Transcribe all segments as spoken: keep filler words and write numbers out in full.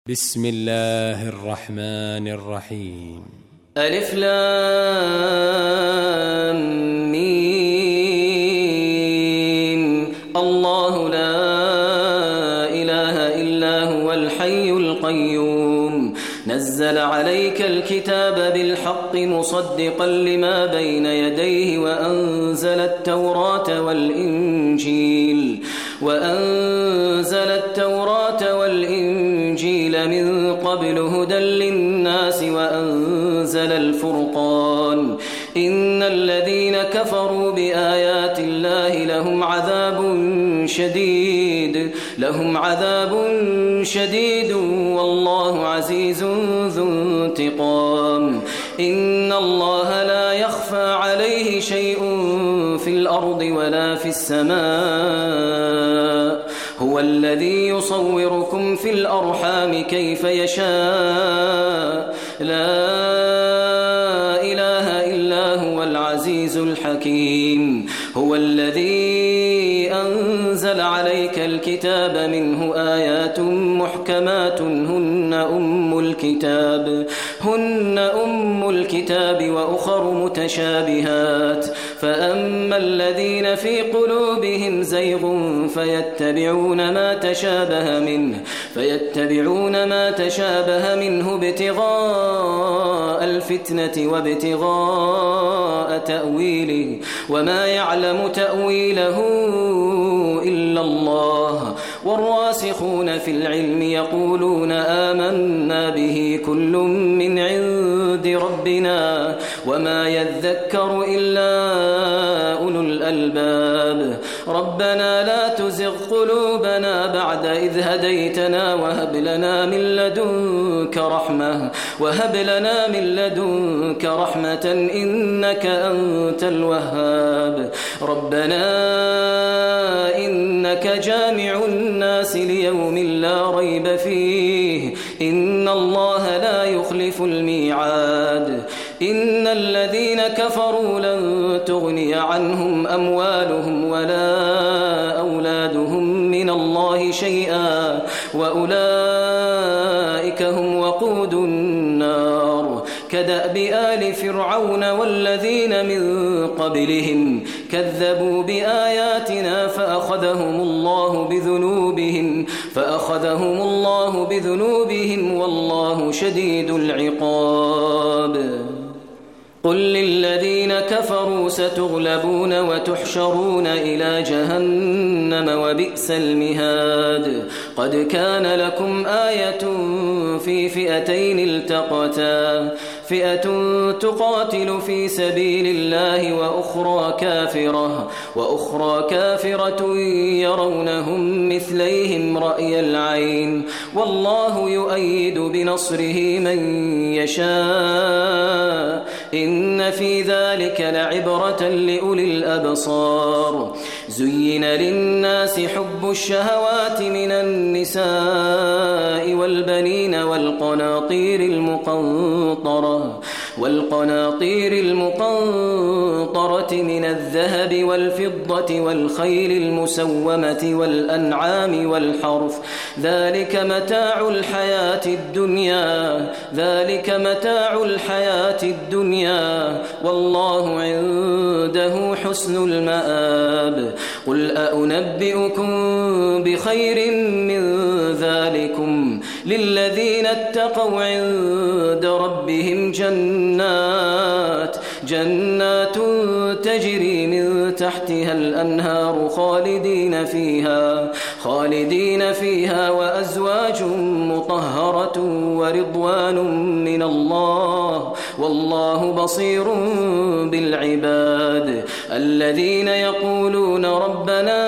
بسم الله الرحمن الرحيم. ألف لام ميم. الله لا إله إلا هو الحي القيوم نزل عليك الكتاب بالحق مصدقا لما بين يديه وأنزل التوراة والإنجيل وأنزل التوراة والإنجيل من قبل هدى للناس وأنزل الفرقان إن الذين كفروا بآيات الله لهم عذاب شديد لهم عذاب شديد والله عزيز ذو انتقام. إن الله لا يخفى عليه شيء في الأرض ولا في السماء هو الذي يصوركم في الأرحام كيف يشاء لا إله إلا هو العزيز الحكيم. هو الذي أنزل عليك الكتاب منه آيات محكمات هن أم الكتاب هن أم الكتاب وأخر متشابهات فأما الذين في قلوبهم زيغ فيتبعون ما تشابه منه فيتبعون ما تشابه منه ابتغاء الفتنة وابتغاء تأويله وما يعلم تأويله إلا الله والراسخون في العلم يقولون آمنا به كل من عند ربنا وما يذكر إلا أولو الألباب. ربنا لا تزغ قلوبنا بعد إذ هديتنا وهب لنا من لدنك رحمة وهب لنا من لدنك رحمة إنك أنت الوهاب. ربنا إنك جامع الناس ليوم لا ريب فيه إن الله لا يخلف الميعاد. إن الذين كفروا لن تغني عنهم أموالهم ولا أولادهم من الله شيئا وأولئك هم وقود النار. كدأب آل فرعون والذين من قبلهم كذبوا بآياتنا فأخذهم الله بذنوبهم فأخذهم الله بذنوبهم والله شديد العقاب. قل للذين كفروا ستغلبون وتحشرون إلى جهنم وبئس المهاد. قد كان لكم آية في فئتين التقتا فئة تقاتل في سبيل الله وأخرى كافرة وأخرى كافرة يرونهم مثليهم رأي العين والله يؤيد بنصره من يشاء إن في ذلك لعبرة لأولي الأبصار. زين للناس حب الشهوات من النساء والبنين والقناطير المقنطرة والقناطير المقنطرة من الذهب والفضة والخيل المسومة والأنعام والحرث ذلك متاع الحياة الدنيا ذلك متاع الحياة الدنيا والله عنده حسن المآب. قل أأنبئكم بخير من ذلكم للذين اتقوا عند ربهم جنات جنات تجري من تحتها الأنهار خالدين فيها خالدين فيها وأزواج مطهرة ورضوان من الله والله بصير بالعباد. الذين يقولون ربنا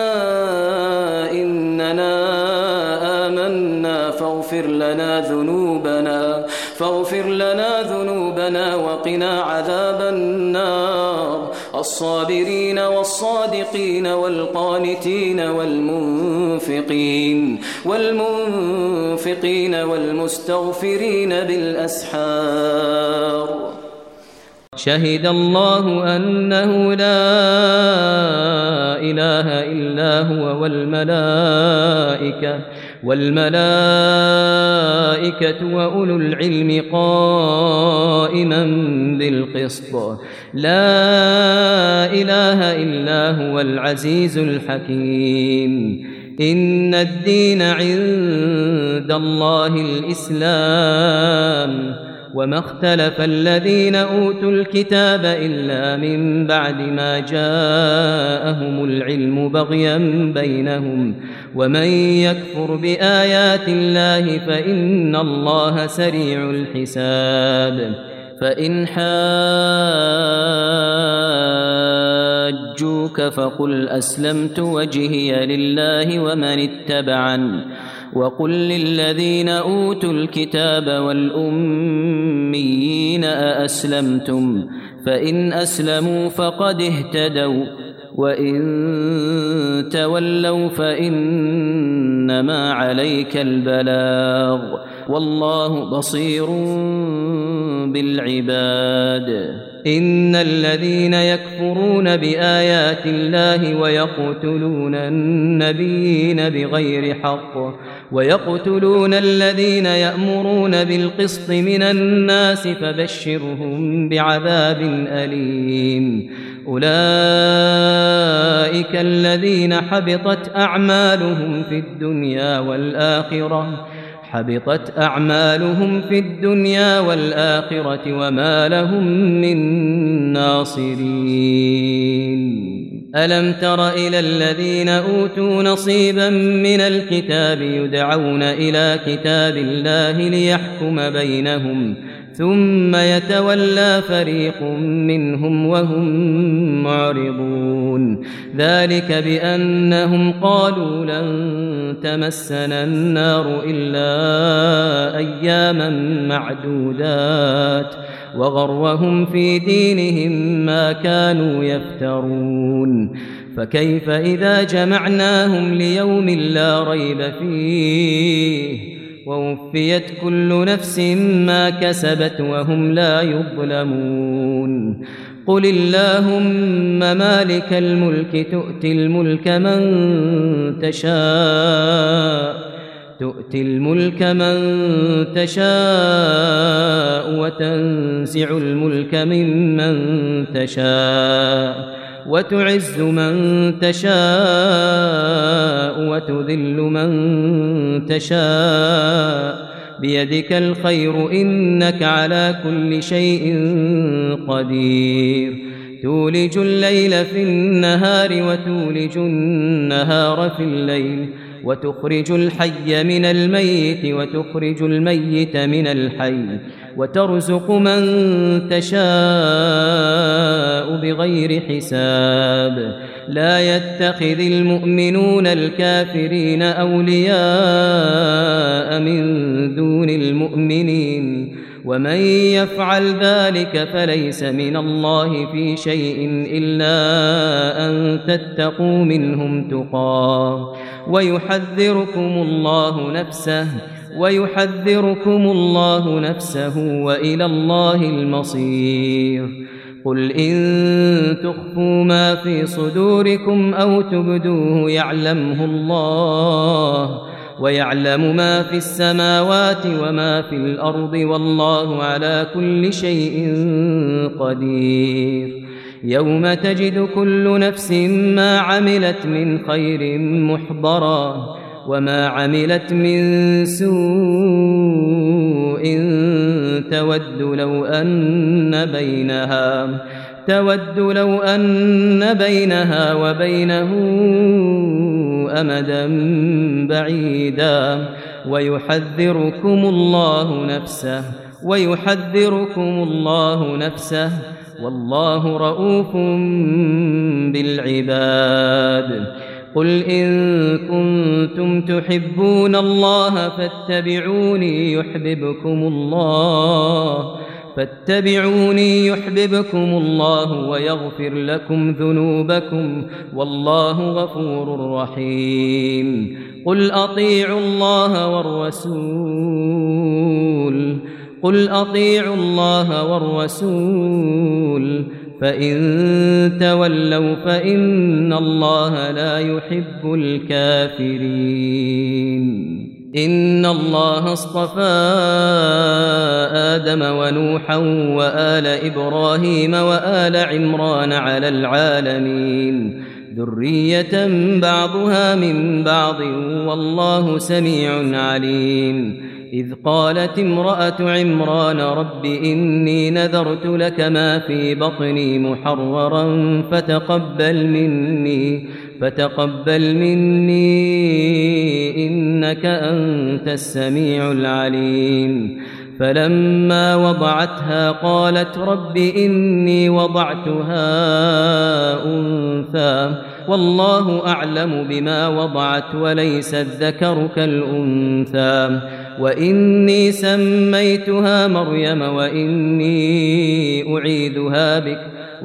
إننا آمنا فاغفر لنا ذنوبنا فاغفر لنا ذنوبنا وقنا عذاب النار. الصابرين والصادقين والقانتين والمنفقين والمنفقين والمستغفرين بالأسحار. شهد الله أنه لا إله إلا هو والملائكة والملائكة والملائكة وأولو العلم قائما بالقسط لا إله إلا هو العزيز الحكيم إن الدين عند الله الإسلام وما اختلف الذين أوتوا الكتاب إلا من بعد ما جاءهم العلم بغيا بينهم ومن يكفر بآيات الله فإن الله سريع الحساب فإن حاجوك فقل أسلمت وجهي لله ومن اتبعن وقل للذين أوتوا الكتاب والأميين أأسلمتم فإن أسلموا فقد اهتدوا وإن تولوا فإنما عليك البلاغ والله بصير بالعباد إن الذين يكفرون بآيات الله ويقتلون النبيين بغير حق ويقتلون الذين يأمرون بالقسط من الناس فبشرهم بعذاب أليم أولئك الذين حبطت أعمالهم في الدنيا والآخرة حبطت أعمالهم في الدنيا والآخرة وما لهم من ناصرين ألم تر إلى الذين أوتوا نصيبا من الكتاب يدعون إلى كتاب الله ليحكم بينهم ثم يتولى فريق منهم وهم معرضون ذلك بأنهم قالوا لن تمسنا النار إلا أياما معدودات وغرهم في دينهم ما كانوا يفترون فكيف إذا جمعناهم ليوم لا ريب فيه ووفيت كل نفس ما كسبت وهم لا يظلمون قل اللهم مالك الملك تؤتي الملك من تشاء تؤتي الملك من تشاء وتنزع الملك ممن تشاء وتعز من تشاء وتذل من تشاء بيدك الخير إنك على كل شيء قدير تولج الليل في النهار وتولج النهار في الليل وتخرج الحي من الميت وتخرج الميت من الحي وترزق من تشاء بغير حساب لا يتخذ المؤمنون الكافرين أولياء من دون المؤمنين ومن يفعل ذلك فليس من الله في شيء إلا أن تتقوا منهم تقاه ويحذركم الله نفسه ويحذركم الله نفسه وإلى الله المصير قل إن تخفوا ما في صدوركم أو تبدوه يعلمه الله ويعلم ما في السماوات وما في الأرض والله على كل شيء قدير يوم تجد كل نفس ما عملت من خير محضرا وما عملت من سوء تود لو أن بينها تود لو أن بينها وبينه أمدا بعيدا ويحذركم الله نفسه ويحذركم الله نفسه والله رؤوف بالعباد قل إن كنتم تحبون الله فاتبعوني يحببكم الله فاتبعوني يحببكم الله ويغفر لكم ذنوبكم والله غفور رحيم قل أطيعوا الله والرسول قل أطيعوا الله والرسول فإن تولوا فإن الله لا يحب الكافرين إن الله اصطفى آدم ونوحا وآل إبراهيم وآل عمران على العالمين ذرية بعضها من بعض والله سميع عليم إذ قالت امرأة عمران رب إني نذرت لك ما في بطني محررا فتقبل مني فتقبل مني إنك أنت السميع العليم فلما وضعتها قالت رب إني وضعتها أنثى والله أعلم بما وضعت وليس الذكر كالأنثى وإني سميتها مريم وإني أعيذها بك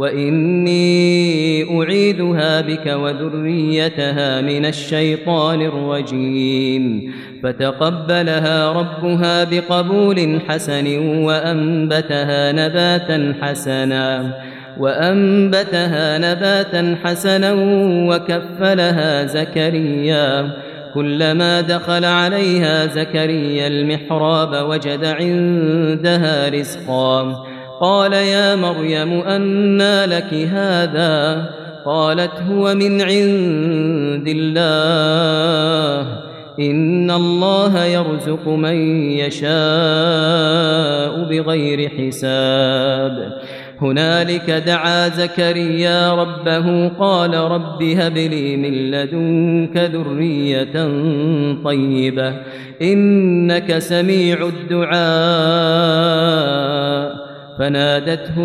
وإني أعيذها بك وذريتها من الشيطان الرجيم فتقبلها ربها بقبول حسن وأنبتها نباتا حسنا وأنبتها نباتا حسنا وكفلها زكريا كلما دخل عليها زكريا المحراب وجد عندها رزقا قال يا مريم أنى لك هذا قالت هو من عند الله إن الله يرزق من يشاء بغير حساب هنالك دعا زكريا ربه قال رب هب لي من لدنك ذرية طيبة إنك سميع الدعاء فنادته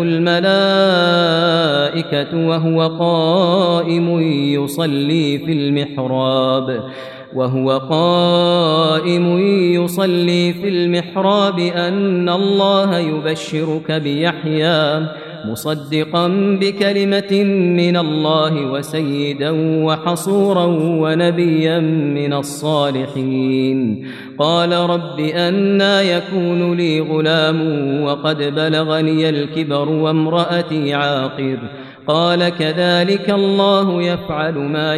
الملائكة وهو قائم يصلي في المحراب وهو قائم يصلي في المحراب أن الله يبشرك بيحيى مصدقا بكلمة من الله وسيدا وحصورا ونبيا من الصالحين قال رب أنى يكون لي غلام وقد بلغني الكبر وامرأتي عاقر قال كذلك الله يفعل ما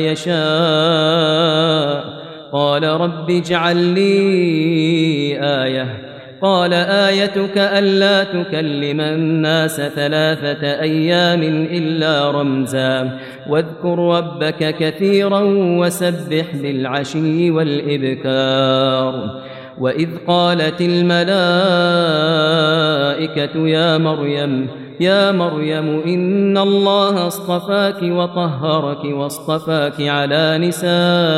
يشاء قال رب اجعل لي آية قال آيتك ألا تكلم الناس ثلاثة أيام إلا رمزا واذكر ربك كثيرا وسبح بالعشي والإبكار وإذ قالت الملائكة يا مريم يا مريم إن الله اصطفاك وطهرك واصطفاك على نساء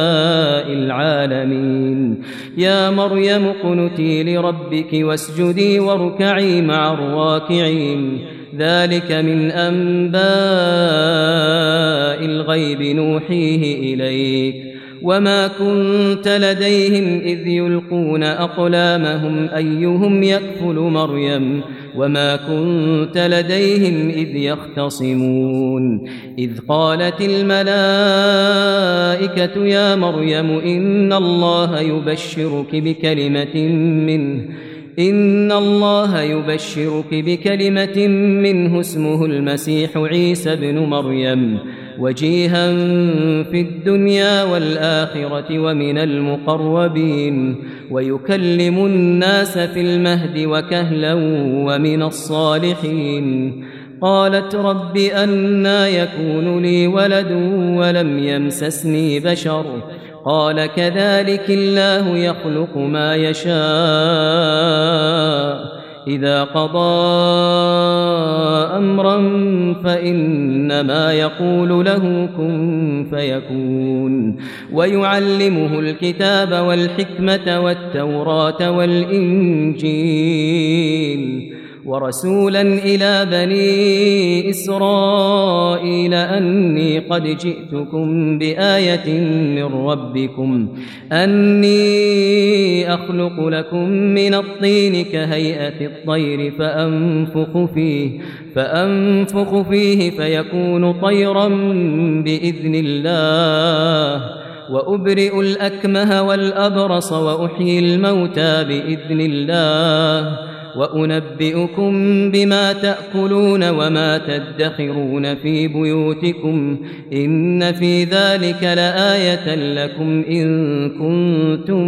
العالمين يا مريم اقنتي لربك واسجدي واركعي مع الراكعين ذلك من أنباء الغيب نوحيه إليك وما كنت لديهم إذ يلقون أقلامهم أيهم يكفل مريم وما كنت لديهم إذ يختصمون إذ قالت الملائكة يا مريم إن الله يبشرك بكلمة منه إن الله يبشرك بكلمة منه اسمه المسيح عيسى ابن مريم وجيها في الدنيا والآخرة ومن المقربين ويكلم الناس في المهد وكهلا ومن الصالحين قالت رب أنى يكون لي ولد ولم يمسسني بشر قال كذلك الله يخلق ما يشاء إذا قضى أمرا فإنما يقول له كن فيكون ويعلمه الكتاب والحكمة والتوراة والإنجيل ورسولا إلى بني إسرائيل أني قد جئتكم بآية من ربكم أني أخلق لكم من الطين كهيئة الطير فأنفخ فيه فأنفخ فيه فيكون طيرا بإذن الله وأبرئ الأكمه والأبرص وأحيي الموتى بإذن الله وأنبئكم بما تأكلون وما تدخرون في بيوتكم إن في ذلك لآية لكم إن كنتم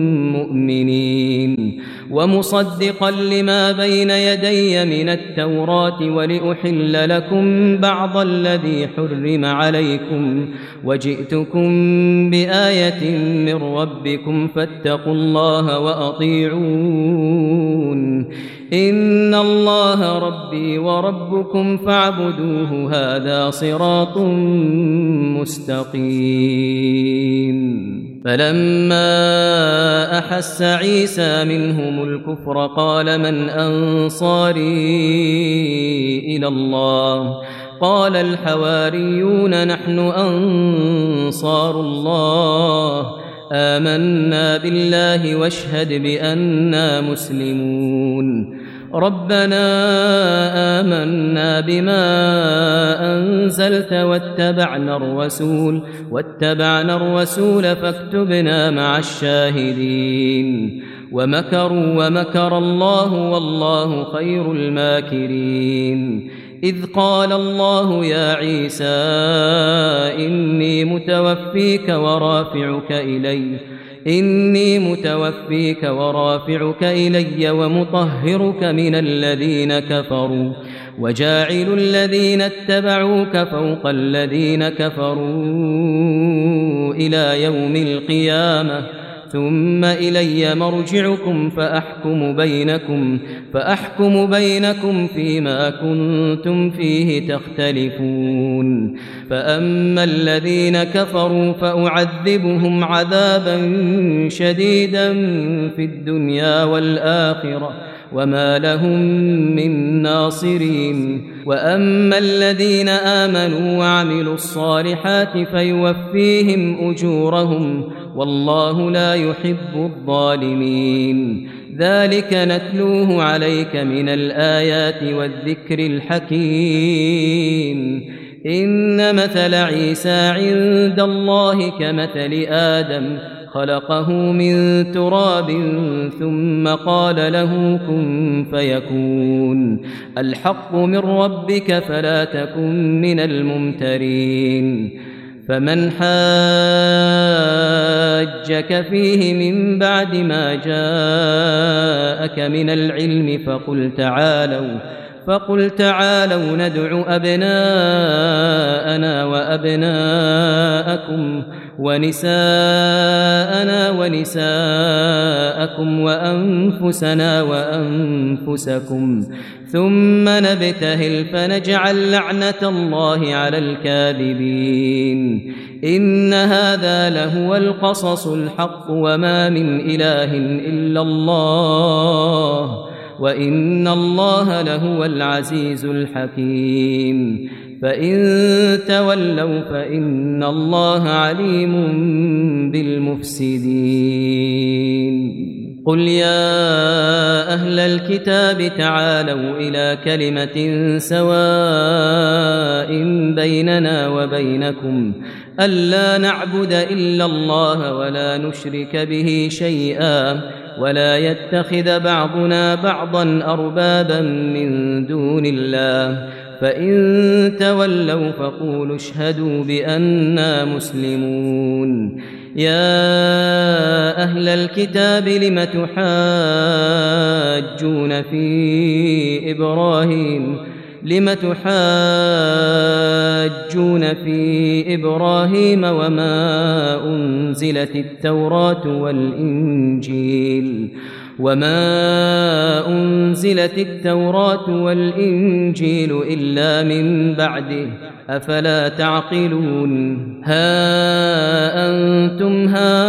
مؤمنين ومصدقا لما بين يدي من التوراة ولأحل لكم بعض الذي حرم عليكم وجئتكم بآية من ربكم فاتقوا الله وأطيعون إن الله ربي وربكم فاعبدوه هذا صراط مستقيم فلما أحس عيسى منهم الكفر قال من أنصاري إلى الله قال الحواريون نحن أنصار الله آمنا بالله واشهد بأننا مسلمون ربنا آمنا بما أنزلت واتبعنا الرسول واتبعنا الرسول فاكتبنا مع الشاهدين ومكروا ومكر الله والله خير الماكرين إذ قال الله يا عيسى إني متوفيك ورافعك إلي إني متوفيك ورافعك إلي ومطهرك من الذين كفروا وجاعل الذين اتبعوك فوق الذين كفروا إلى يوم القيامة ثم إلي مرجعكم فأحكم بينكم فأحكم بينكم فيما كنتم فيه تختلفون فأما الذين كفروا فأعذبهم عذابا شديدا في الدنيا والآخرة وما لهم من ناصرين وأما الذين آمنوا وعملوا الصالحات فيوفيهم أجورهم والله لا يحب الظالمين ذلك نتلوه عليك من الآيات والذكر الحكيم إن مثل عيسى عند الله كمثل آدم خلقه من تراب ثم قال له كن فيكون الحق من ربك فلا تكن من الممترين فمن حاجك فيه من بعد ما جاءك من العلم فقل تعالوا فقل تعالوا ندع أبناءنا وأبناءكم ونساءنا ونساءكم وأنفسنا وأنفسكم ثم نبتهل فنجعل لعنة الله على الكاذبين إن هذا لهو القصص الحق وما من إله إلا الله وإن الله لهو العزيز الحكيم فإن تولوا فإن الله عليم بالمفسدين قل يا أهل الكتاب تعالوا إلى كلمة سواء بيننا وبينكم ألا نعبد إلا الله ولا نشرك به شيئا ولا يتخذ بعضنا بعضا أربابا من دون الله فإن تولوا فقولوا اشهدوا بأننا مسلمون يا أهل الكتاب لم تحاجون في إبراهيم لم تحاجون في إبراهيم وما أنزلت التوراة والإنجيل وما أنزلت التوراة والإنجيل إلا من بعده أفلا تعقلون ها أنتم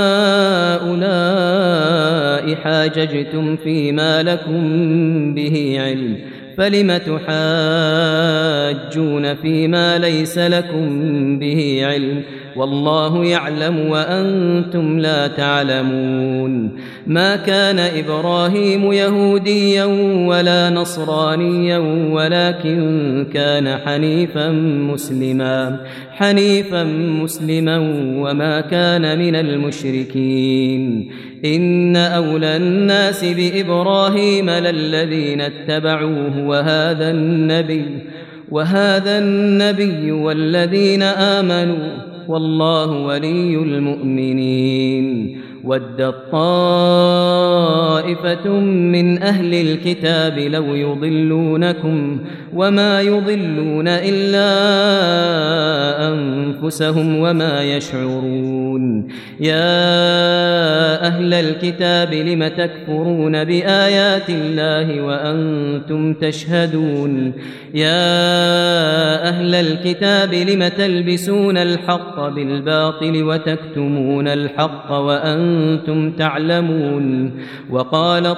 هؤلاء حاججتم فيما لكم به علم فلم تحاجون فيما ليس لكم به علم والله يعلم وأنتم لا تعلمون ما كان إبراهيم يهوديا ولا نصرانيا ولكن كان حنيفا مسلما حنيفا مسلما وما كان من المشركين إن أولى الناس بإبراهيم للذين اتبعوه وهذا النبي وهذا النبي والذين آمنوا والله ولي المؤمنين ودت طائفة من أهل الكتاب لو يضلونكم وما يضلون إلا أنفسهم وما يشعرون يا أهل الكتاب لم تكفرون بآيات الله وأنتم تشهدون يا أهل الكتاب لم تلبسون الحق بالباطل وتكتمون الحق وأنتم تعلمون وقالت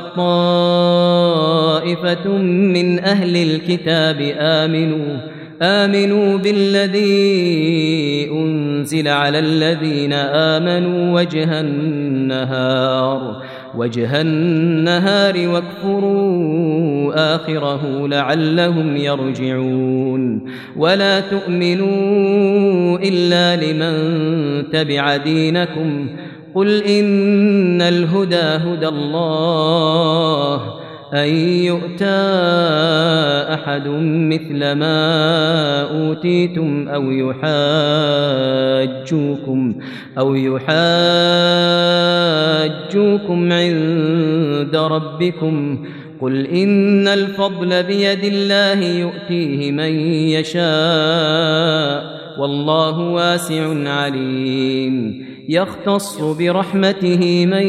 طائفة من أهل الكتاب آمنوا آمنوا بالذي أنزل على الذين آمنوا وجه النهار وجه النهار واكفروا آخره لعلهم يرجعون ولا تؤمنوا إلا لمن تبع دينكم قل إن الهدى هدى الله أن يؤتى أحد مثل ما أوتيتم أو يحاجوكم أو يحاجوكم عند ربكم قل إن الفضل بيد الله يؤتيه من يشاء والله واسع عليم يختص برحمته من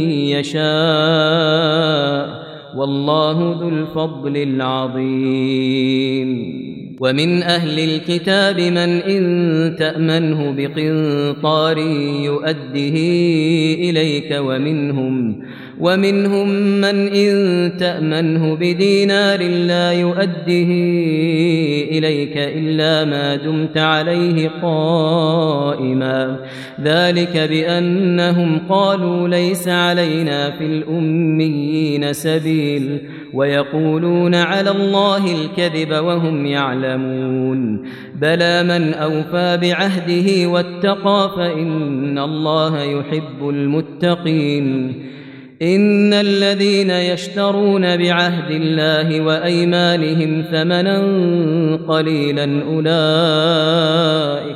يشاء والله ذو الفضل العظيم ومن أهل الكتاب من إن تأمنه بقنطار يؤده إليك ومنهم ومنهم من إن تأمنه بدينار لا يؤده إليك إلا ما دمت عليه قائما ذلك بأنهم قالوا ليس علينا في الأميين سبيل ويقولون على الله الكذب وهم يعلمون بلى من أوفى بعهده واتقى فإن الله يحب المتقين إن الذين يشترون بعهد الله وأيمانهم ثمنا قليلا أولئك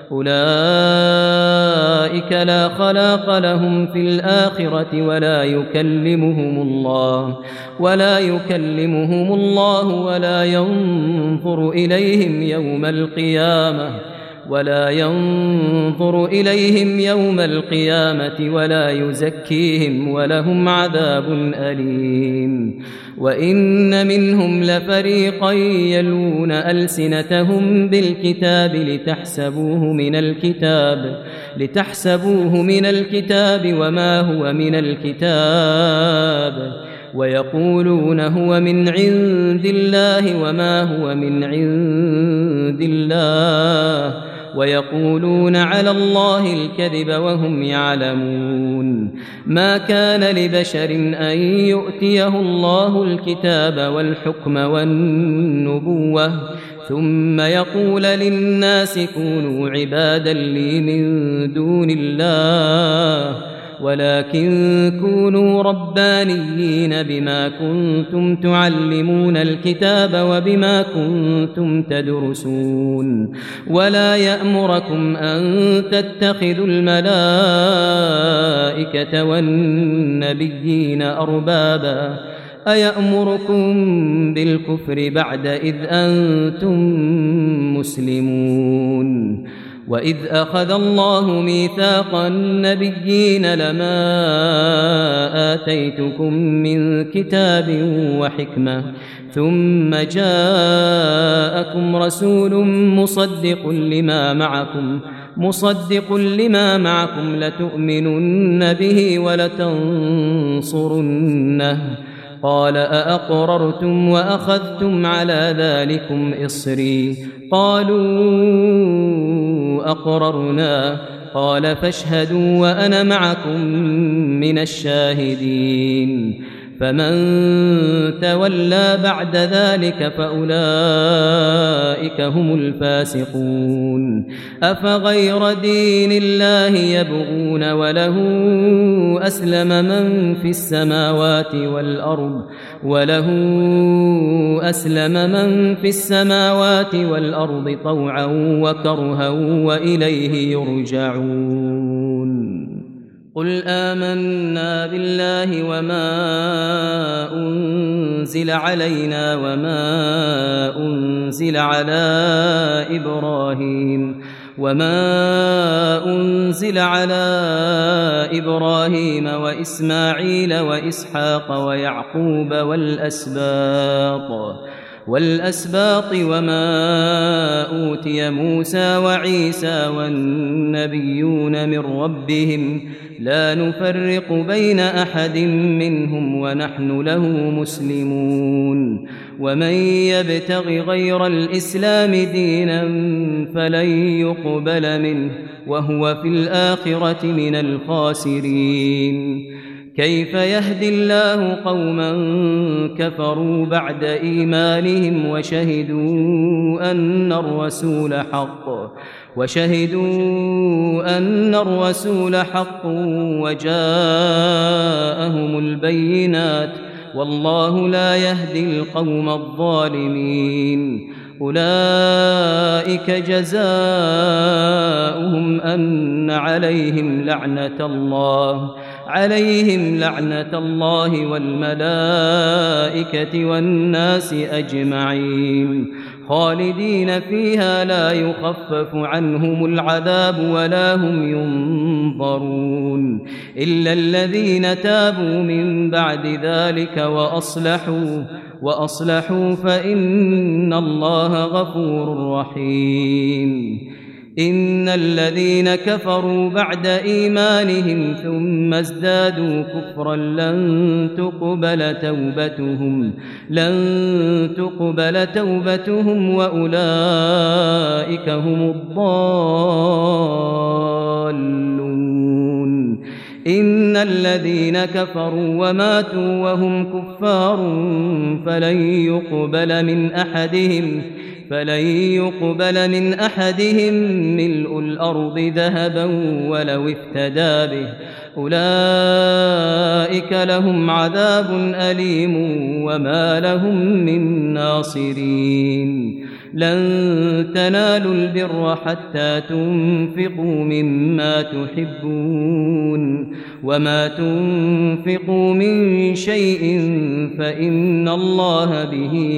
أولئك لا خلاق لهم في الآخرة ولا يكلمهم الله ولا يكلمهم الله ولا ينظر إليهم يوم القيامة ولا ينظر إليهم يوم القيامة ولا يزكيهم ولهم عذاب أليم وإن منهم لفريقا يلون ألسنتهم بالكتاب لتحسبوه من الكتاب لتحسبوه من الكتاب وما هو من الكتاب ويقولون هو من عند الله وما هو من عند الله ويقولون على الله الكذب وهم يعلمون ما كان لبشر أن يؤتيه الله الكتاب والحكم والنبوة ثم يقول للناس كونوا عبادا لي من دون الله ولكن كونوا ربانيين بما كنتم تعلمون الكتاب وبما كنتم تدرسون ولا يأمركم أن تتخذوا الملائكة والنبيين أربابا أيأمركم بالكفر بعد إذ أنتم مسلمون وإذ أخذ الله ميثاق النبيين لما آتيتكم من كتاب وحكمة ثم جاءكم رسول مصدق لما معكم مصدق لما معكم لتؤمنن به ولتنصرنه قال أأقررتم وأخذتم على ذلكم إصري قالوا أقررنا قال فاشهدوا وأنا معكم من الشاهدين فمن تولى بعد ذلك فأولئك هم الفاسقون أفغير دين الله يبغون وله أسلم من في السماوات والأرض وله أسلم من في السماوات والأرض طوعا وكرها وإليه يرجعون قل آمنا بالله وما أنزل علينا وما أنزل على إبراهيم وما أنزل على إبراهيم وإسماعيل وإسحاق ويعقوب والأسباط والأسباط وما أوتي موسى وعيسى والنبيون من ربهم لا نفرق بين أحد منهم ونحن له مسلمون ومن يبتغ غير الإسلام دينا فلن يقبل منه وهو في الآخرة من الخاسرين كيف يهدي الله قوما كفروا بعد إيمانهم وشهدوا أن الرسول حق وشهدوا أن الرسول حق وجاءهم البينات والله لا يهدي القوم الظالمين أولئك جزاؤهم أن عليهم لعنة الله عليهم لعنة الله والملائكة والناس أجمعين خالدين فيها لا يخفف عنهم العذاب ولا هم ينظرون إلا الذين تابوا من بعد ذلك وأصلحوا وأصلحوا فإن الله غفور رحيم إن الذين كفروا بعد إيمانهم ثم ازدادوا كفرا لن تقبل توبتهم لن تقبل توبتهم وأولئك هم الضالون إن الذين كفروا وماتوا وهم كفار فلن يقبل من أحدهم فلن يقبل من أحدهم ملء الأرض ذهبا ولو افتدى به أولئك لهم عذاب أليم وما لهم من ناصرين لن تنالوا البر حتى تنفقوا مما تحبون وما تنفقوا من شيء فإن الله به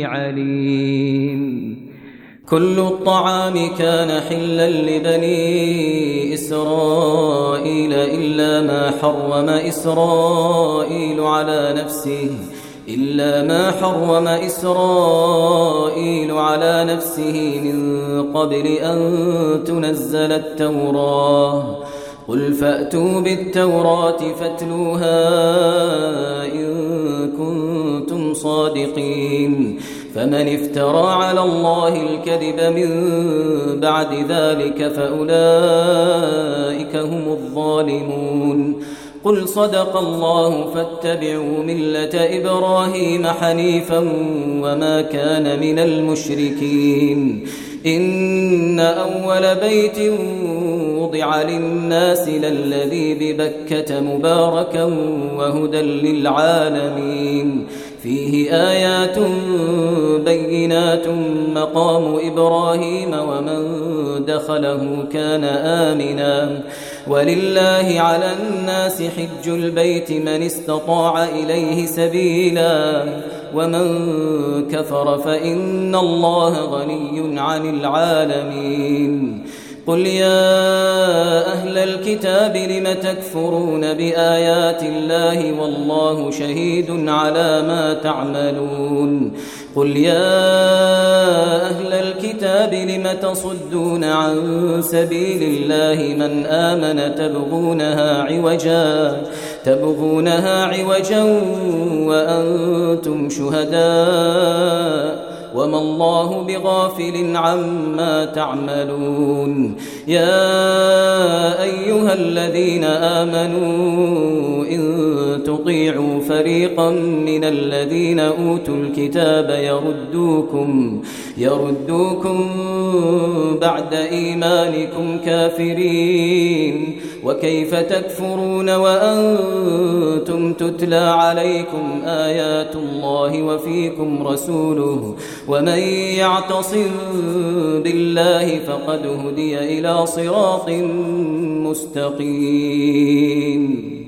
عليم كل الطعام كان حلا لبني إسرائيل إلا ما حرم إسرائيل على نفسه إلا ما حرم إسرائيل على نفسه من قبل أن تنزل التوراة قل فأتوا بالتوراة فاتلوها إن كنتم صادقين فمن افترى على الله الكذب من بعد ذلك فأولئك هم الظالمون قل صدق الله فاتبعوا ملة إبراهيم حنيفا وما كان من المشركين إن أول بيت وضع للناس للذي ببكة مباركا وهدى للعالمين فيه آيات بينات مقام إبراهيم ومن دخله كان آمنا ولله على الناس حج البيت من استطاع إليه سبيلا ومن كفر فإن الله غني عن العالمين قل يا أهل الكتاب لم تكفرون بآيات الله والله شهيد على ما تعملون قل يا أهل الكتاب لم تصدون عن سبيل الله من آمن تبغونها عوجا تبغونها عوجا وأنتم شهداء وما الله بغافل عما تعملون يا أيها الذين آمنوا إن تطيعوا فريقا من الذين أوتوا الكتاب يردوكم يردوكم بعد إيمانكم كافرين وكيف تكفرون وأنتم تتلى عليكم آيات الله وفيكم رسوله ومن يعتصم بالله فقد هدي إلى صراط مستقيم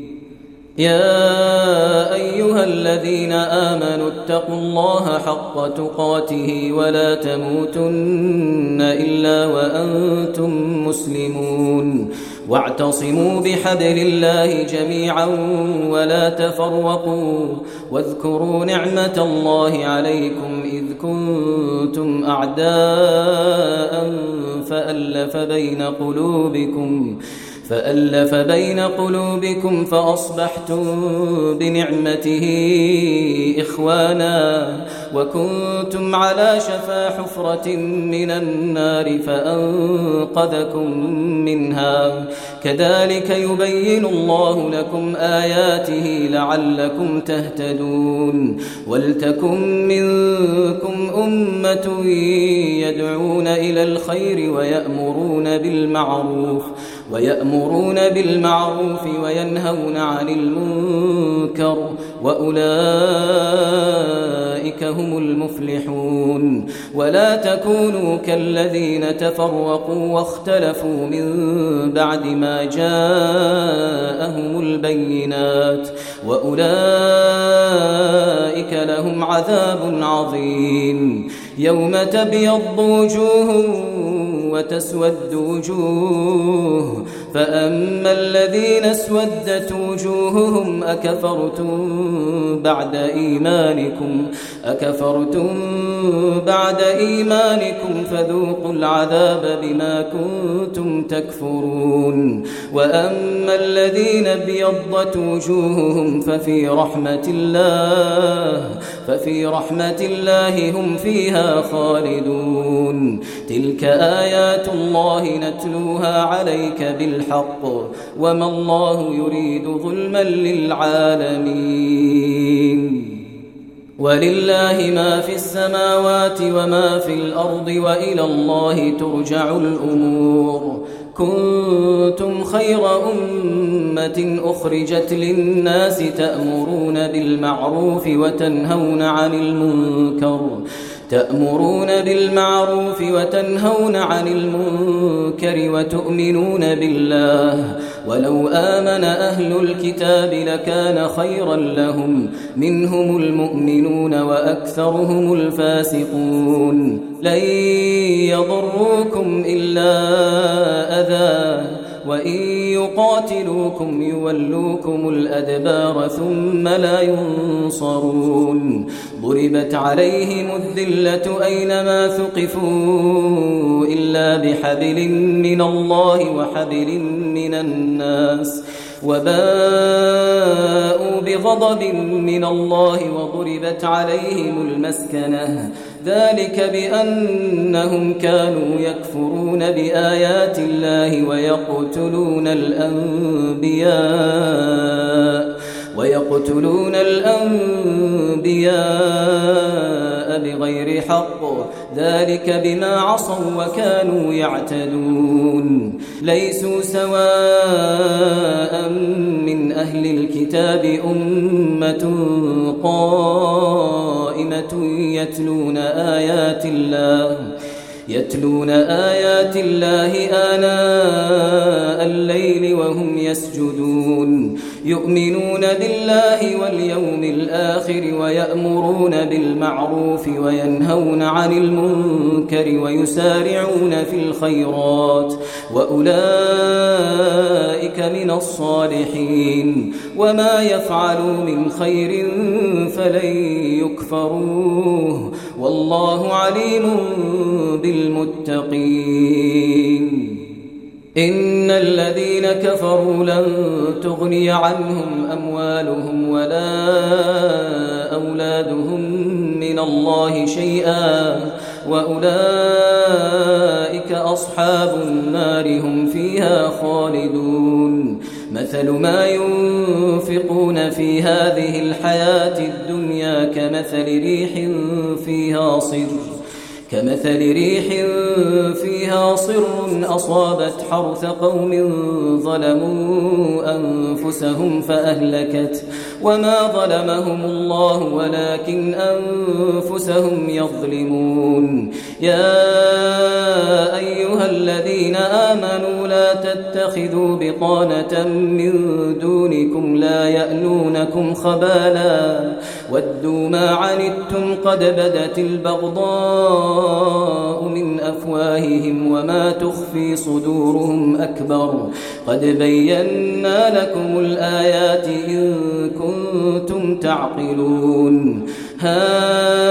يا أيها الذين آمنوا اتقوا الله حق تقاته ولا تموتن إلا وأنتم مسلمون واعتصموا بحبل الله جميعا ولا تفرقوا واذكروا نعمة الله عليكم إذ كنتم أعداء فألف بين قلوبكم فألف بين قلوبكم فأصبحتم بنعمته إخوانا وكنتم على شفا حفرة من النار فأنقذكم منها كذلك يبين الله لكم آياته لعلكم تهتدون ولتكن منكم أمة يدعون إلى الخير ويأمرون بالمعروف ويأمرون بالمعروف وينهون عن المنكر وأولئك هم المفلحون ولا تكونوا كالذين تفرقوا واختلفوا من بعد ما جاءهم البينات وأولئك لهم عذاب عظيم يوم تبيض وجوه وتسود وجوه فأما الذين اسودت وجوههم أكفرتم بعد إيمانكم أكفرتم بعد إيمانكم فذوقوا العذاب بما كنتم تكفرون وأما الذين ابيضت وجوههم ففي رحمة الله ففي رحمة الله هم فيها خالدون تلك آيات الله نتلوها عليك بالحق وما الله يريد ظلما للعالمين ولله ما في السماوات وما في الأرض وإلى الله ترجع الأمور كنتم خير أمة أخرجت للناس تأمرون بالمعروف وتنهون عن المنكر تأمرون بالمعروف وتنهون عن المنكر وتؤمنون بالله ولو آمن أهل الكتاب لكان خيرا لهم منهم المؤمنون وأكثرهم الفاسقون لن يضروكم إلا أذى وإن يقاتلوكم يولوكم الأدبار ثم لا ينصرون ضربت عليهم الذلة أينما ثقفوا إلا بحبل من الله وحبل من الناس وباءوا بغضب من الله وضربت عليهم المسكنة ذلك بأنهم كانوا يكفرون بآيات الله ويقتلون الأنبياء ويقتلون الأنبياء بغير حق ذلك بما عصوا وكانوا يعتدون ليسوا سواء من أهل الكتاب أمة قائمة يتلون آيات الله يتلون آيات الله آناء الليل وهم يسجدون يؤمنون بالله واليوم الآخر ويأمرون بالمعروف وينهون عن المنكر ويسارعون في الخيرات وأولئك من الصالحين وما يفعلوا من خير فلن يكفروه والله عليم بالمتقين إن الذين كفروا لن تغني عنهم أموالهم ولا أولادهم من من الله شيئا وأولئك أصحاب النار هم فيها خالدون مثل ما ينفقون في هذه الحياة الدنيا كمثل ريح فيها صر كمثل ريح فيها صر أصابت حرث قوم ظلموا أنفسهم فأهلكت وما ظلمهم الله ولكن أنفسهم يظلمون يا أيها الذين آمنوا لا تتخذوا بطانة من دونكم لا يألونكم خبالا ودوا ما عنتم قد بدت البغضاء من أفواههم وما تخفي صدورهم أكبر قد بينا لكم الآيات إن كنتم تعقلون ها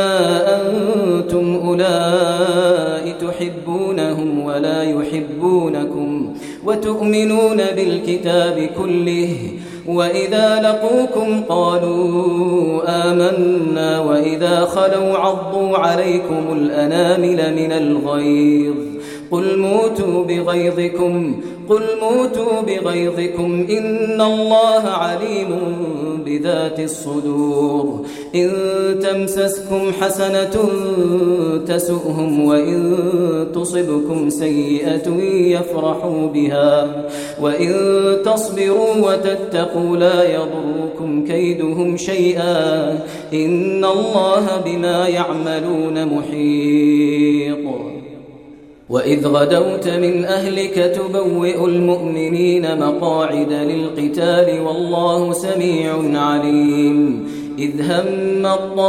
أنتم أولئك تحبونهم ولا يحبونكم وتؤمنون بالكتاب كله وإذا لقوكم قالوا آمنا وإذا خلوا عضوا عليكم الأنامل من الغيظ قل موتوا بغيظكم قل موتوا بغيظكم إن الله عليم بذات الصدور إن تمسسكم حسنة تسؤهم وإن تصبكم سيئة يفرحوا بها وإن تصبروا وتتقوا لا يضركم كيدهم شيئا إن الله بما يعملون محيط وإذ غدوت من أهلك تبوئ المؤمنين مقاعد للقتال والله سميع عليم إذ هم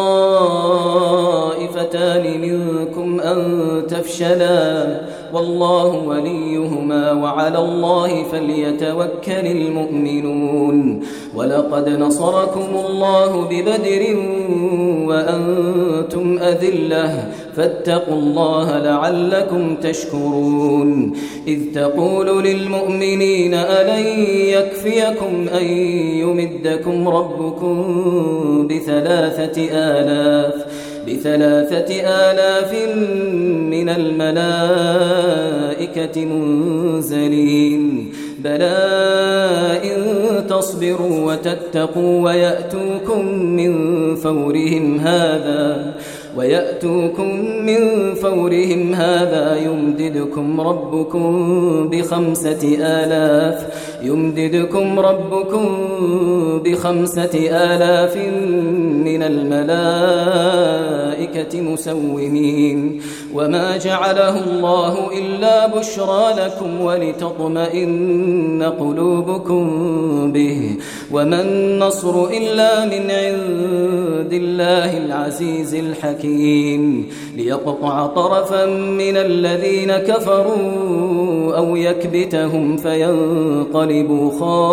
الطائفتان منكم أن تفشلا والله وليهما وعلى الله فليتوكل المؤمنون ولقد نصركم الله ببدر وأنتم أذلة فاتقوا الله لعلكم تشكرون إذ تقول للمؤمنين ألن يكفيكم أن يمدكم ربكم بثلاثة آلاف بثلاثة آلاف من الملائكة منزلين بلى إن تصبروا وتتقوا ويأتوكم من فورهم هذا ويأتوكم من فورهم هذا يمددكم ربكم بخمسة آلاف يمددكم ربكم بخمسة آلاف من الملائكة مسومين وما جعله الله إلا بشرى لكم ولتطمئن قلوبكم به وما النصر إلا من عند الله العزيز الحكيم ليقطع طرفا من الذين كفروا أو يكبتهم فينقلبوا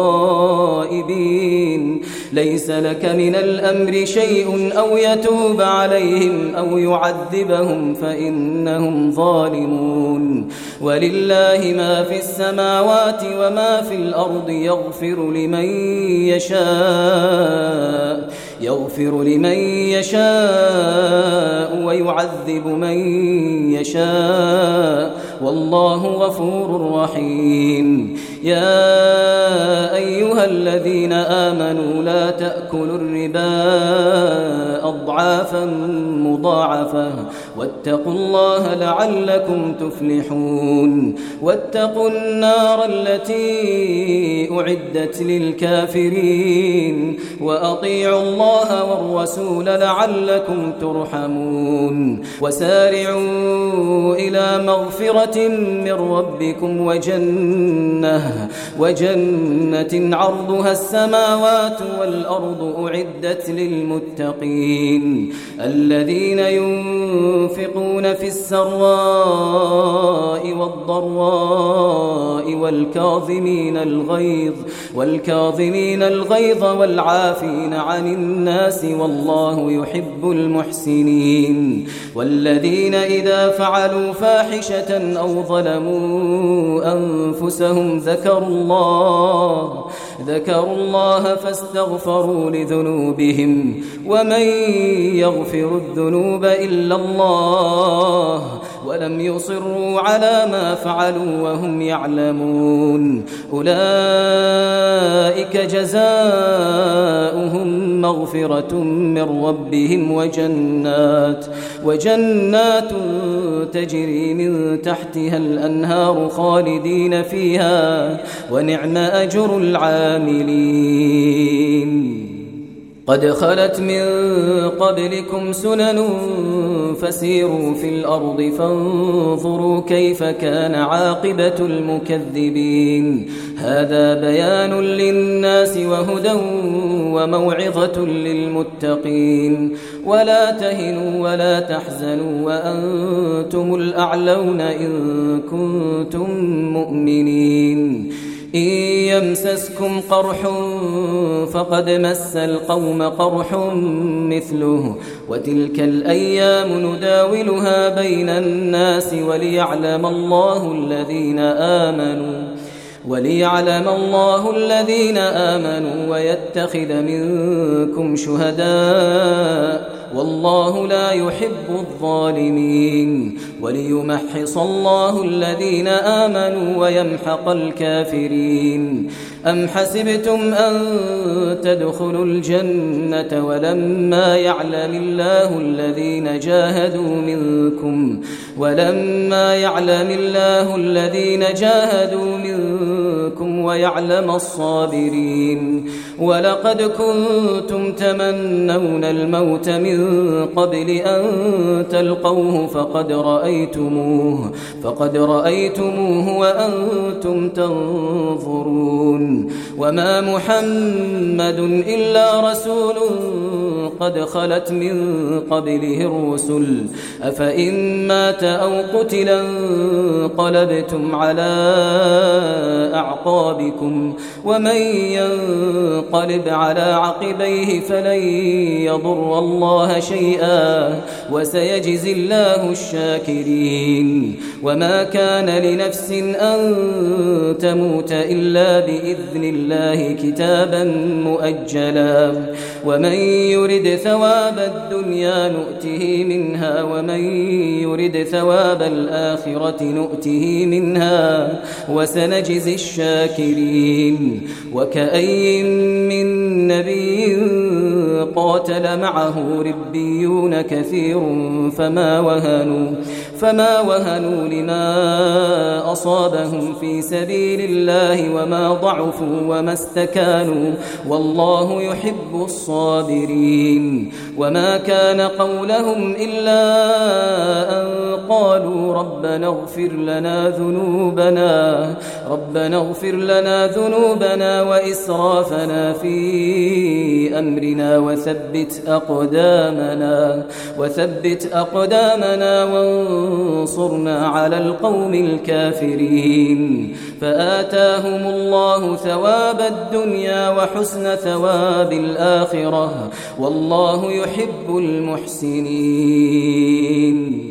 خائبين ليس لك من الأمر شيء أو يتوب عليهم أو يعذبهم فإنهم ظالمون ولله ما في السماوات وما في الأرض يغفر لمن يشاء يغفر لمن يشاء ويعذب من يشاء والله غفور رحيم يا أيها الذين آمنوا لا تأكلوا الربا أضعافا مضاعفة واتقوا الله لعلكم تفلحون واتقوا النار التي أعدت للكافرين وأطيعوا الله والرسول لعلكم ترحمون وسارعوا إلى مغفرة من ربكم وجنة وجنة عرضها السماوات والأرض أعدت للمتقين الذين ينفقون في السراء والضراء والكاظمين الغيظ والكاظمين الغيظ والعافين عن الناس والله يحب المحسنين والذين إذا فعلوا فاحشة أو ظلموا أنفسهم ذكروا الله ذكروا الله فاستغفروا لذنوبهم ومن يغفر يغفر الذنوب إلا الله ولم يصروا على ما فعلوا وهم يعلمون أولئك جزاؤهم مغفرة من ربهم وجنات وجنات تجري من تحتها الأنهار خالدين فيها ونعم أجر العاملين قد خلت من قبلكم سنن فسيروا في الأرض فانظروا كيف كان عاقبة المكذبين هذا بيان للناس وهدى وموعظة للمتقين ولا تهنوا ولا تحزنوا وأنتم الأعلون إن كنتم مؤمنين إن يمسسكم قرح فقد مس القوم قرح مثله وتلك الأيام نداولها بين الناس وليعلم الله الذين آمنوا وليعلم الله الذين آمنوا ويتخذ منكم شهداء والله لا يحب الظالمين وليمحص الله الذين آمنوا ويمحق الكافرين أم حسبتم أن تدخلوا الجنة ولما يعلم الله الذين جاهدوا منكم ولما يعلم الله الذين جاهدوا منكم ويعلم الصابرين ولقد كنتم تمنون الموت من قبل أن تلقوه فقد رأيتموه فقد رأيتموه وأنتم تنظرون وما محمد إلا رسول قد خلت من قبله الرسل أفإن مات أو قتلا انقلبتم على أعقابكم ومن ينقلب على عقبيه فلن يضر الله شيئا وسيجزي الله الشاكرين وما كان لنفس أن تموت إلا بإذن الله كتابا مؤجلا ومن يرد ثواب الدنيا نؤته منها ومن يرد ثواب الآخرة نؤته منها وسنجزي الشاكرين وكأي من نبي قاتل معه ربيون كثير فما وهنوا فما وهنوا لما أصابهم في سبيل الله وما ضعفوا وما استكانوا والله يحب الصابرين وما كان قولهم إلا أن قالوا ربنا اغفر لنا ذنوبنا ربنا اغفر لنا ذنوبنا وإسرافنا في أمرنا وثبت أقدامنا وثبت أقدامنا وانصرنا على القوم الكافرين فآتاهم الله ثواب الدنيا وحسن ثواب الآخرة والله يحب المحسنين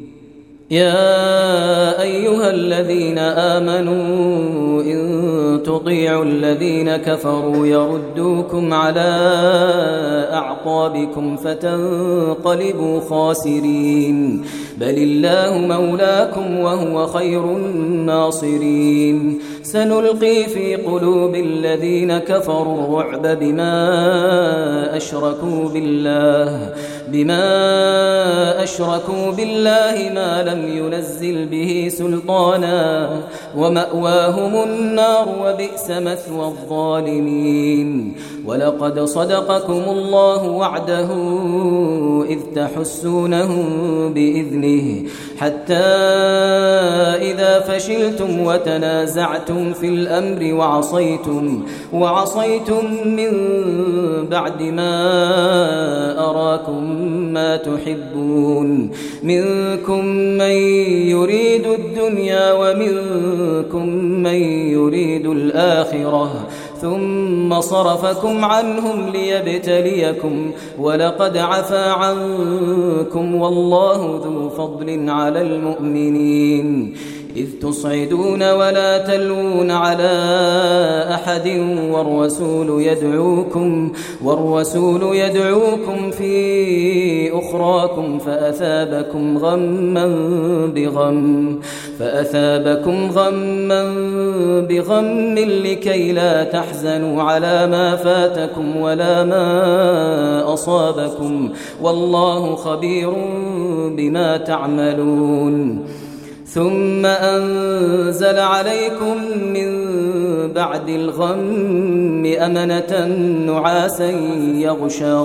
يا أيها الذين آمنوا إن تطيعوا الذين كفروا يردوكم على أعقابكم فتنقلبوا خاسرين بل الله مولاكم وهو خير الناصرين سنلقي في قلوب الذين كفروا الرعب بما أشركوا بالله بما أشركوا بالله ما لم ينزل به سلطانا ومأواهم النار وبئس مثوى الظالمين ولقد صدقكم الله وعده إذ تحسونهم بإذنه حتى إذا فشلتم وتنازعتم في الأمر وعصيتم وعصيتم من بعد ما أراكم ما تحبون منكم من يريد الدنيا ومنكم من يريد الآخرة ثم صرفكم عنهم ليبتليكم ولقد عفا عنكم والله ذو فضل على المؤمنين إذ تصعدون ولا تلوون على أحد والرسول يدعوكم والرسول يدعوكم في أخراكم فأثابكم غما بغم فأثابكم غما بغم لكي لا تحزنوا على ما فاتكم ولا ما أصابكم والله خبير بما تعملون ثم أنزل عليكم من بعد الغم أمنة نعاسا يغشى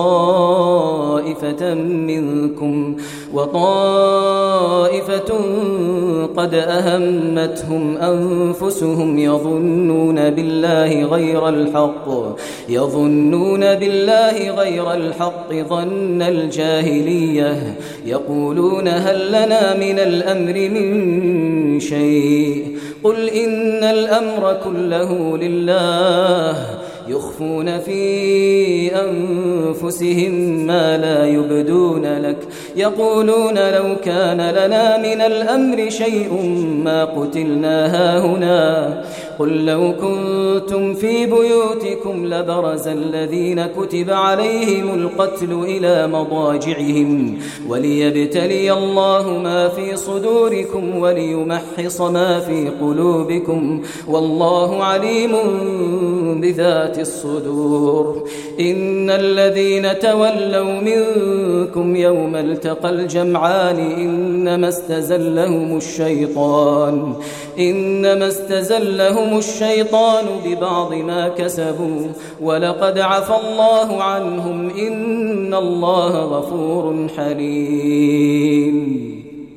طائفة منكم وطائفة قد أهمتهم أنفسهم يظنون بالله غير الحق يظنون بالله غير الحق ظن الجاهلية يقولون هل لنا من الأمر من شيء قل إن الأمر كله لله يخفون في أنفسهم ما لا يبدون لك يقولون لو كان لنا من الأمر شيء ما قتلنا هاهنا قل لو كنتم في بيوتكم لبرز الذين كتب عليهم القتل إلى مضاجعهم وليبتلي الله ما في صدوركم وليمحص ما في قلوبكم والله عليم بذات الصدور إن الذين تولوا منكم يوم التقى الجمعان إنما استزلهم الشيطان إنما استزلهم الشيطان ببعض ما كسبوا ولقد عفى الله عنهم إن الله غفور حليم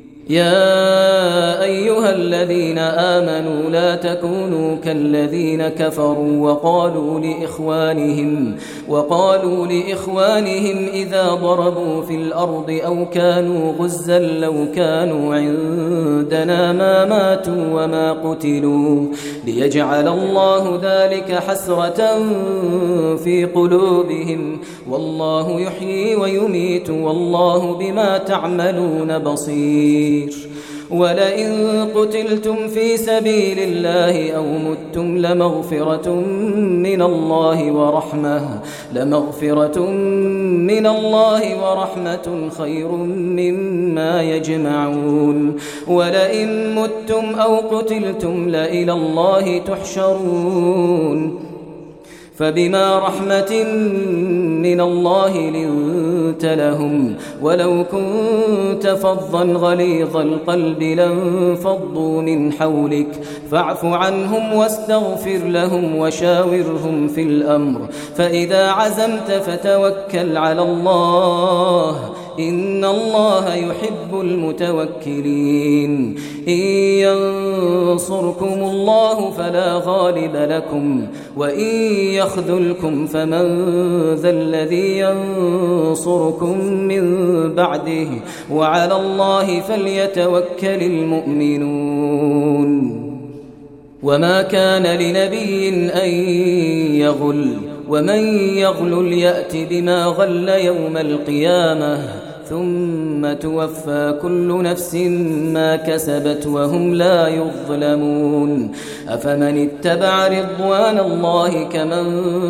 يا أيها الذين آمنوا لا تكونوا كالذين كفروا وقالوا لإخوانهم وقالوا لإخوانهم إذا ضربوا في الأرض أو كانوا غزا لو كانوا عندنا ما ماتوا وما قتلوا ليجعل الله ذلك حسرة في قلوبهم والله يحيي ويميت والله بما تعملون بصير ولئن قتلتم في سبيل الله أو متم لمغفرة من الله ورحمة لمغفرة من الله ورحمة خير مما يجمعون ولئن متم أو قتلتم لإلى الله تحشرون فبما رحمة من الله لنت لهم ولو كنت فظا غليظ القلب لانفضوا من حولك فاعف عنهم واستغفر لهم وشاورهم في الأمر فإذا عزمت فتوكل على الله إن الله يحب المتوكلين إن ينصركم الله فلا غالب لكم وإن يخذلكم فمن ذا الذي ينصركم من بعده وعلى الله فليتوكل المؤمنون وما كان لنبي أن يغل ومن يغل يأت بما غل يوم القيامة ثم توفى كل نفس ما كسبت وهم لا يظلمون أفمن اتبع رضوان الله كمن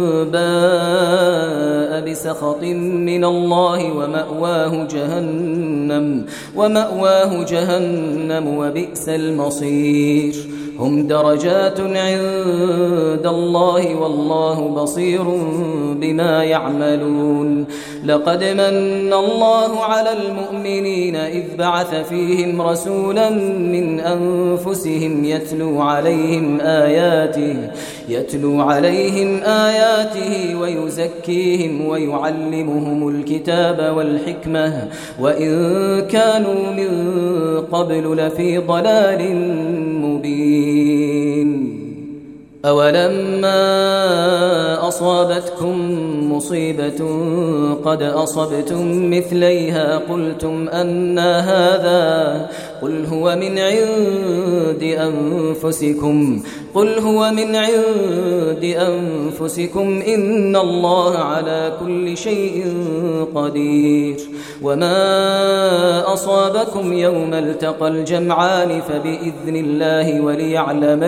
باء بسخط من الله ومأواه جهنم ومأواه جهنم وبئس المصير هم درجات عند الله والله بصير بما يعملون لقد من الله على المؤمنين إذ بعث فيهم رسولا من أنفسهم يتلو عليهم آياته يتلو عليهم آياته ويزكيهم ويعلمهم الكتاب والحكمة وإن كانوا من قبل لفي ضلال مبين أولما أصابتكم مصيبة قد أصبتم مثليها قلتم أنى هذا قل هو من عند أنفسكم قل هو من عند أنفسكم إن الله على كل شيء قدير وما أصابكم يوم التقى الجمعان فبإذن الله وليعلم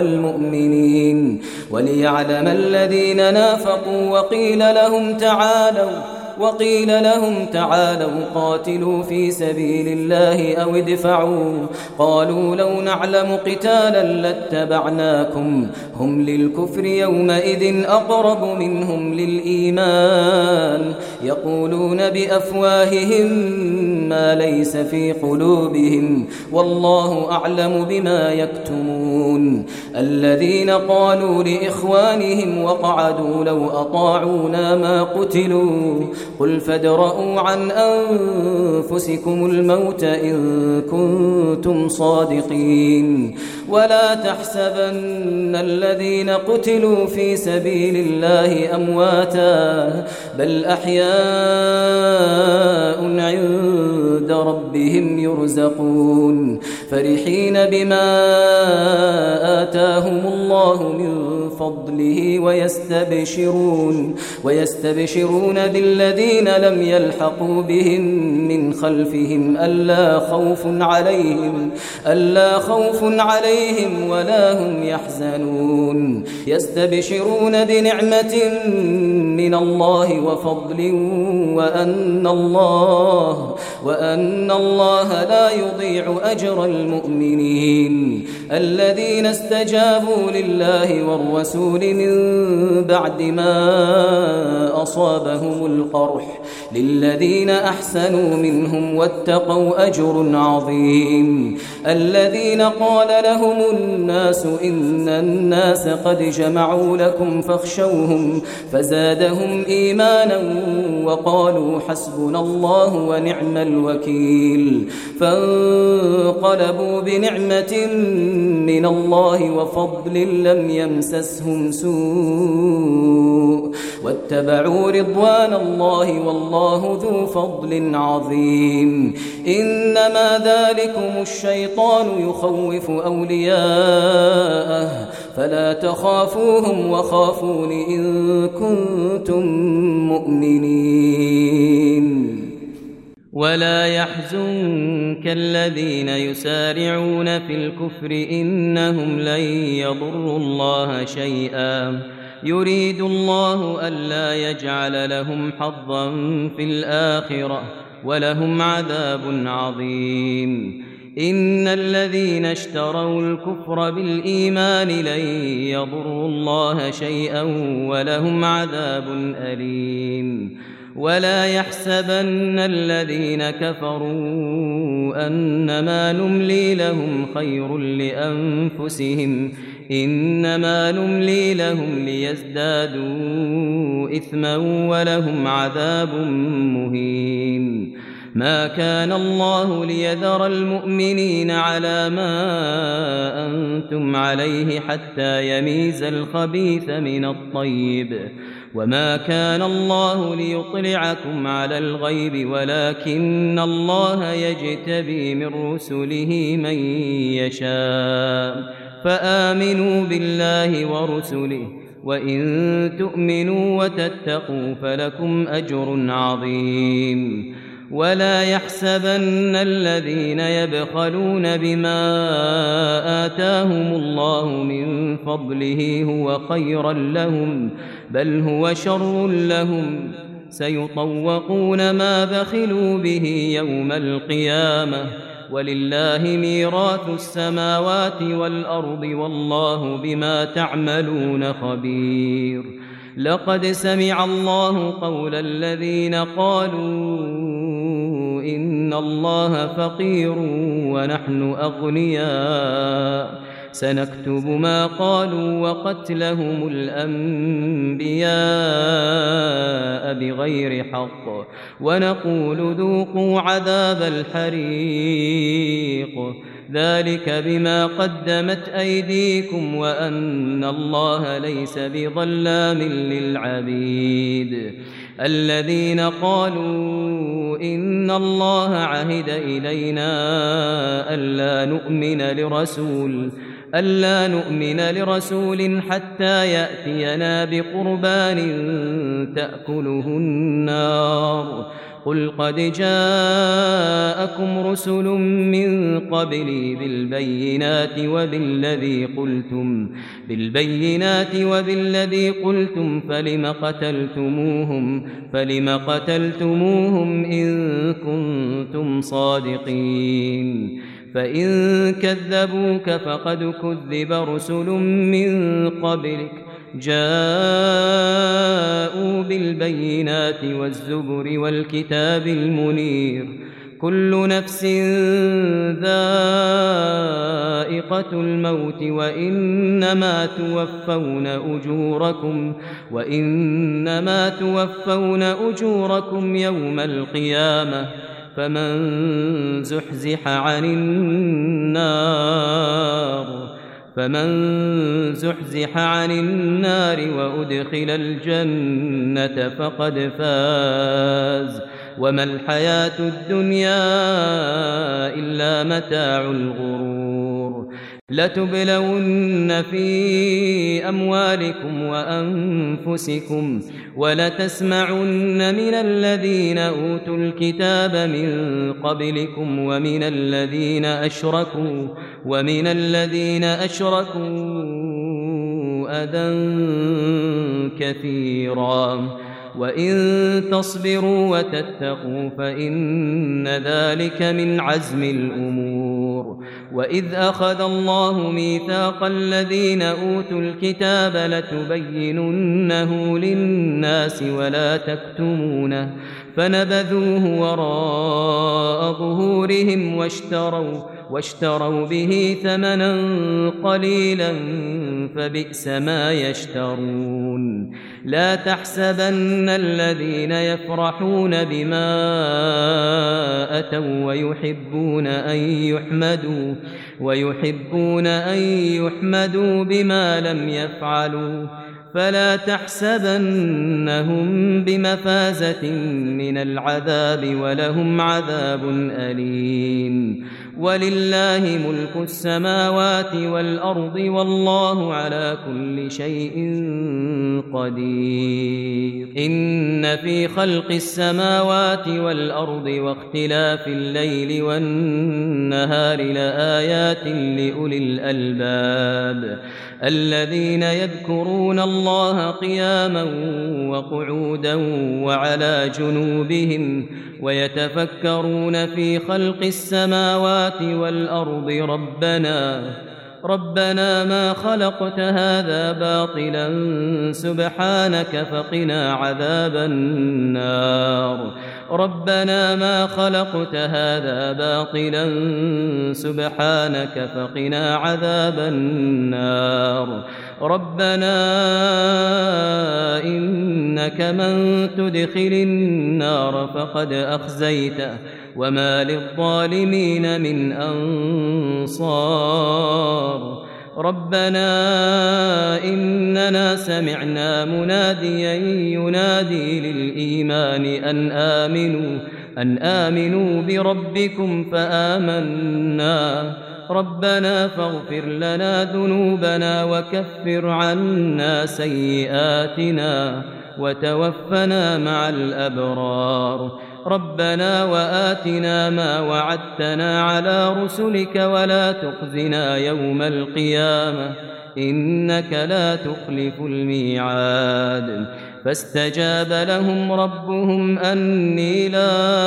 المؤمنين وليعلم الذين نافقوا وقيل لهم تعالوا وقيل لهم تعالوا قاتلوا في سبيل الله أو ادفعوا قالوا لو نعلم قتالا لاتبعناكم هم للكفر يومئذ أقرب منهم للإيمان يقولون بأفواههم ما ليس في قلوبهم والله أعلم بما يكتمون الذين قالوا لإخوانهم وقعدوا لو أطاعونا ما قتلوا قل فادرءوا عن أنفسكم الموت إن كنتم صادقين ولا تحسبن الذين قتلوا في سبيل الله أمواتا بل أحياء عند ربهم يرزقون فرحين بما آتاهم الله من فضله ويستبشرون ويستبشرون بالذين لم يلحقوا بهم من خلفهم ألا خوف عليهم ألا خوف عليهم ولا هم يحزنون يستبشرون بنعمة من الله وفضل وأن الله وأن الله لا يضيع أجر المؤمنين الذين استجابوا لله والرسول من بعد ما أصابهم القرح للذين أحسنوا منهم واتقوا أجر عظيم الذين قال لهم الناس إن الناس قد جمعوا لكم فاخشوهم فزادهم إيمانا وقالوا حسبنا الله ونعم الوكيل فانقلبوا بنعمة من الله وفضل لم يمسسهم سوء واتبعوا رضوان الله والله ذو فضل عظيم إنما ذلكم الشيطان يخوف أولياءه فلا تخافوهم وخافون إن كنتم مؤمنين ولا يحزنك الذين يسارعون في الكفر إنهم لن يضروا الله شيئا يريد الله ألا يجعل لهم حظا في الآخرة ولهم عذاب عظيم إن الذين اشتروا الكفر بالإيمان لن يضروا الله شيئا ولهم عذاب أليم ولا يحسبن الذين كفروا أنما نملي لهم خير لأنفسهم إنما نملي لهم ليزدادوا إثما ولهم عذاب مهين ما كان الله ليذر المؤمنين على ما أنتم عليه حتى يميز الخبيث من الطيب وما كان الله ليطلعكم على الغيب ولكن الله يجتبي من رسله من يشاء فآمنوا بالله ورسله وإن تؤمنوا وتتقوا فلكم أجر عظيم ولا يحسبن الذين يبخلون بما آتاهم الله من فضله هو خيرا لهم بل هو شر لهم سيطوقون ما بخلوا به يوم القيامة ولله ميراث السماوات والأرض والله بما تعملون خبير لقد سمع الله قول الذين قالوا إن الله فقير ونحن أغنياء سنكتب ما قالوا وقتلهم الأنبياء بغير حق ونقول ذوقوا عذاب الحريق ذلك بما قدمت أيديكم وأن الله ليس بظلام للعبيد الذين قالوا إن الله عهد إلينا ألا نؤمن لرسول ألا نؤمن لرسول حتى يأتينا بقربان تأكله النار قل قد جاءكم جاءكم رسل من قبلي بالبينات وبالذي قلتم بالبينات وبالذي قلتم فلم قتلتموهم فلم قتلتموهم إن كنتم صادقين فإن كذبوك فقد كذب رسل من قبلك جاءوا بالبينات والزبر والكتاب المنير كل نفس ذائقة الموت وإنما توفون أجوركم وإنما توفون أجوركم يوم القيامة فمن زحزح عن النار فمن زحزح عن النار وأدخل الجنة فقد فاز وما الحياة الدنيا إلا متاع الغرور لتبلون في أموالكم وأنفسكم ولتسمعن من الذين أوتوا الكتاب من قبلكم ومن الذين أشركوا ومن الذين أشركوا أذى كثيرا وإن تصبروا وتتقوا فإن ذلك من عزم الأمور وإذ أخذ الله ميثاق الذين أوتوا الكتاب لتبيننه للناس ولا تكتمونه فنبذوه وراء ظهورهم واشتروا واشتروا به ثمنا قليلا فبئس ما يشترون لا تحسبن الذين يفرحون بما أتوا ويحبون أن يحمدوا ويحبون أن يحمدوا بما لم يفعلوا فلا تحسبنهم بمفازة من العذاب ولهم عذاب أليم ولله ملك السماوات والأرض والله على كل شيء قدير إن في خلق السماوات والأرض واختلاف الليل والنهار لآيات لأولي الألباب الذين يذكرون الله قياما وقعودا وعلى جنوبهم ويتفكرون في خلق السماوات والأرض ربنا ربنا ما خلقت هذا باطلا سبحانك فقنا عذاب النار ربنا ما خلقت هذا باطلا سبحانك فقنا عذاب النار ربنا إنك من تدخل النار فقد أخزيته وما للظالمين من أنصار ربنا إننا سمعنا مناديا ينادي للإيمان أن آمنوا أن آمنوا بربكم فآمنا ربنا فاغفر لنا ذنوبنا وكفر عنا سيئاتنا وتوفنا مع الأبرار ربنا وآتنا ما وعدتنا على رسلك ولا تخزنا يوم القيامة إنك لا تخلف الميعاد فاستجاب لهم ربهم أني لا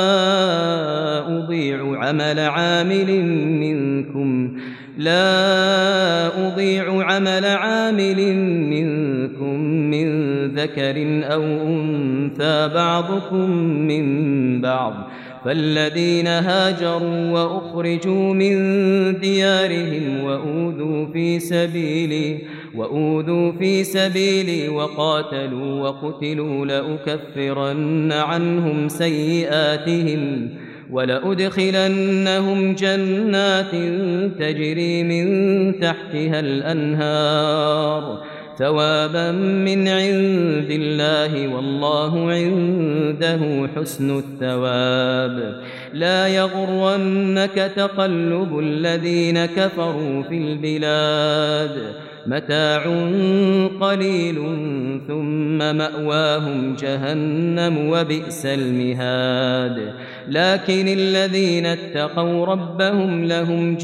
أضيع عمل عامل منكم لا أضيع عمل عامل منكم من ذكر أو أنثى بعضكم من بعض فالذين هاجروا وأخرجوا من ديارهم وأوذوا في سبيلي وأوذوا في سبيلي وقاتلوا وقتلوا لأكفرن عنهم سيئاتهم ولأدخلنهم جنات تجري من تحتها الأنهار ثوابا من عند الله والله عنده حسن الثواب لا يغرنك تقلب الذين كفروا في البلاد متاع قليل ثم مأواهم جهنم وبئس المهاد لكن الذين اتقوا ربهم لهم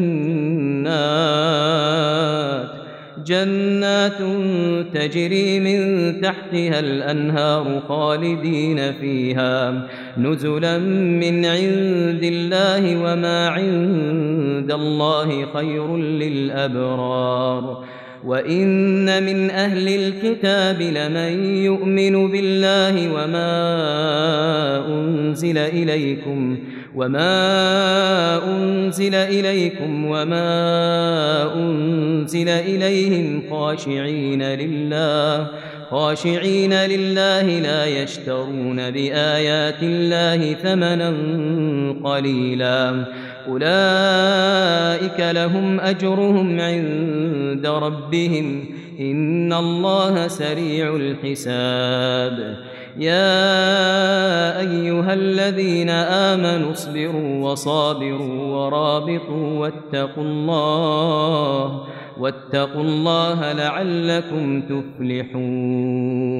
جنات جنات تجري من تحتها الأنهار خالدين فيها نزلا من عند الله وما عند الله خير للأبرار وإن من أهل الكتاب لمن يؤمن بالله وما أنزل إليكم وما أنزل إليكم وما أنزل إليهم خاشعين لله خاشعين لله لا يشترون بآيات الله ثمنا قليلا أولئك لهم أجرهم عند ربهم إن الله سريع الحساب يا أيها الذين آمنوا اصبروا وصابروا ورابطوا واتقوا الله واتقوا الله لعلكم تفلحون